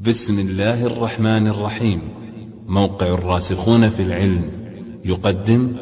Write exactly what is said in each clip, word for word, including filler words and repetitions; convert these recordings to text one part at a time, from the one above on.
بسم الله الرحمن الرحيم. موقع الراسخون في العلم يقدم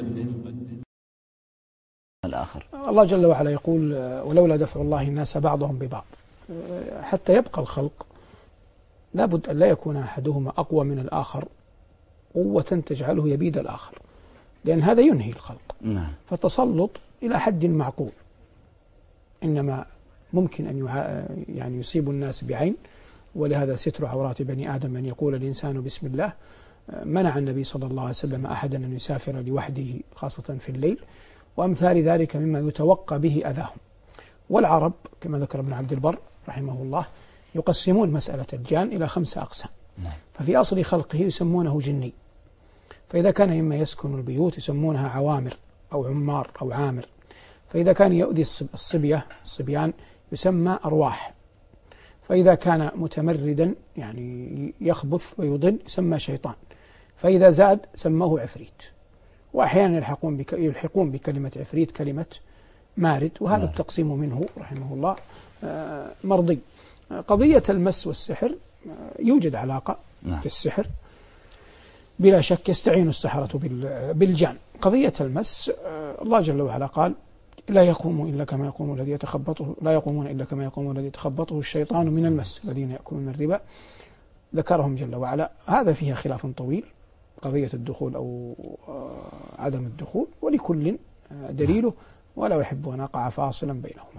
الآخر. الله جل وعلا يقول: ولولا دفع الله الناس بعضهم ببعض. حتى يبقى الخلق لابد أن لا يكون أحدهما أقوى من الآخر قوة تجعله يبيد الآخر، لأن هذا ينهي الخلق. نعم. فالتسلط إلى حد معقول، إنما ممكن أن يعني يصيب الناس بعين، ولهذا ستر عورات بني آدم أن يقول الإنسان بسم الله. منع النبي صلى الله عليه وسلم أحدا أن يسافر لوحده خاصة في الليل، وأمثال ذلك مما يتوقى به أذاهم. والعرب كما ذكر ابن عبد البر رحمه الله يقسمون مسألة الجان إلى خمسة أقسام. ففي أصل خلقه يسمونه جني، فإذا كان مما يسكن البيوت يسمونها عوامر أو عمار أو عامر، فإذا كان يؤذي الصبية الصبيان يسمى أرواح، فإذا كان متمردا يعني يخبث ويضل يسمى شيطان، فإذا زاد سموه عفريت. وأحيانا يلحقون بك يلحقون بكلمة عفريت كلمة مارد، وهذا نعم. التقسيم منه رحمه الله مرضي. قضية المس والسحر يوجد علاقة نعم. في السحر بلا شك، يستعين السحرة بالجان. قضية المس الله جل وعلا قال: لا يقوم إلا كما يقوم الذي يتخبطه لا يقومون إلا كما يقوم الذي يتخبطه الشيطان من المس الذين يأكلون الربا. ذكرهم جل وعلا. هذا فيها خلاف طويل، قضية الدخول أو عدم الدخول، ولكل دليله، ولا يحب أن أقع فاصلا بينهما.